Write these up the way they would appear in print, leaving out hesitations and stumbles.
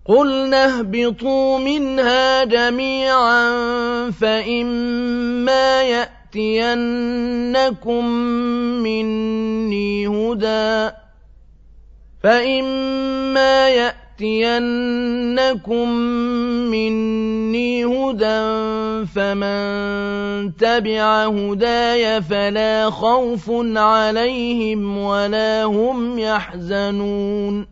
قُلْنَا اهْبِطُوا مِنْهَا جَمِيعًا فَإِمَّا يَأْتِيَنَّكُم مِّنِّي هُدًى فَمَن تَبِعَ هُدَايَ فَلَا خَوْفٌ عَلَيْهِمْ وَلَا هُمْ يَحْزَنُونَ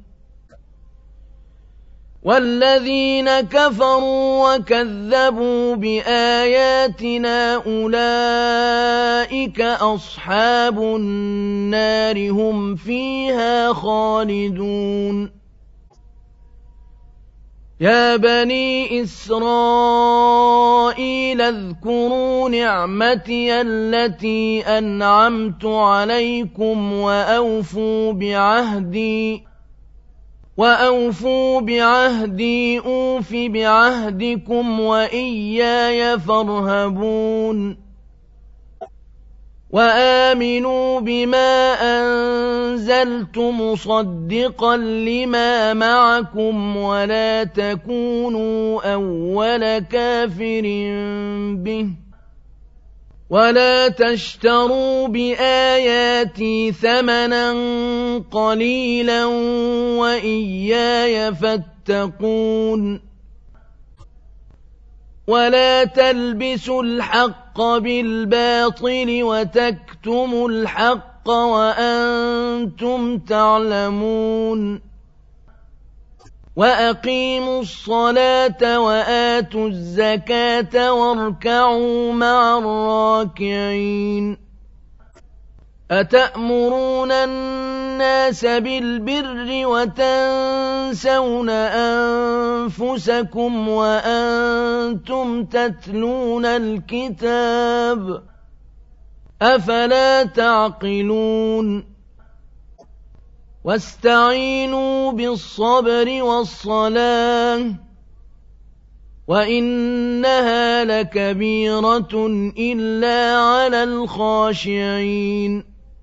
وَالَّذِينَ كَفَرُوا وَكَذَّبُوا بِآيَاتِنَا أُولَئِكَ أَصْحَابُ النَّارِ هُمْ فِيهَا خَالِدُونَ يَا بَنِي إِسْرَائِيلَ اذْكُرُوا نِعْمَتِيَ الَّتِي أَنْعَمْتُ عَلَيْكُمْ وَأَوْفُوا بِعَهْدِي أُوفِ بِعَهْدِكُمْ وَإِيَّايَ فَارْهَبُونِ وَآمِنُوا بِمَا أَنزَلْتُ مُصَدِّقًا لِّمَا مَعَكُمْ وَلَا تَكُونُوا أَوَّلَ كَافِرٍ بِهِ وَلَا تَشْتَرُوا بِآيَاتِي ثَمَنًا قَلِيلًا وَإِيَّايَ فَاتَّقُونِ وَلَا تَلْبِسُوا الْحَقَّ بِالْبَاطِلِ وَتَكْتُمُوا الْحَقَّ وَأَنتُمْ تَعْلَمُونَ وَأَقِيمُوا الصَّلَاةَ وَآتُوا الزَّكَاةَ وَارْكَعُوا مَعَ الرَّاكِعِينَ أَتَأْمُرُونَ النَّاسَ بِالْبِرِّ وَتَنسَوْنَ أَنفُسَكُمْ وَأَنتُمْ تَتْلُونَ الْكِتَابَ أَفَلَا تَعْقِلُونَ وَاسْتَعِينُوا بِالصَّبْرِ وَالصَّلَاةِ وَإِنَّهَا لَكَبِيرَةٌ إِلَّا عَلَى الْخَاشِعِينَ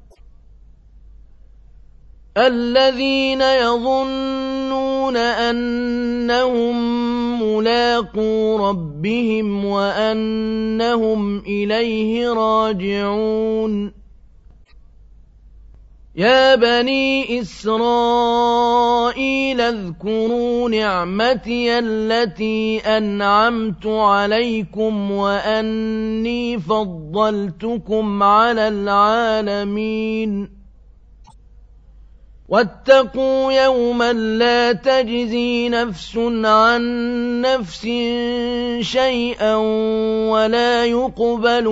الَّذِينَ يَظُنُّونَ أَنَّهُم مُّلَاقُو رَبِّهِمْ وَأَنَّهُمْ إِلَيْهِ رَاجِعُونَ يَا بَنِي إِسْرَائِيلَ اذْكُرُوا نِعْمَتِيَ الَّتِي أَنْعَمْتُ عَلَيْكُمْ وَأَنِّي فَضَّلْتُكُمْ عَلَى الْعَالَمِينَ وَاتَّقُوا يَوْمًا لَّا تَجْزِي نَفْسٌ عَن نَّفْسٍ شَيْئًا وَلَا يُقْبَلُ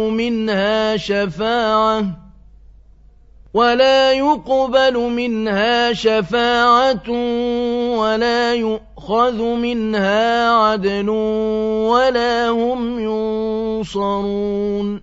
مِنْهَا شَفَاعَةٌ وَلَا يُؤْخَذُ مِنْهَا عَدْلٌ وَلَا هُمْ يُنصَرُونَ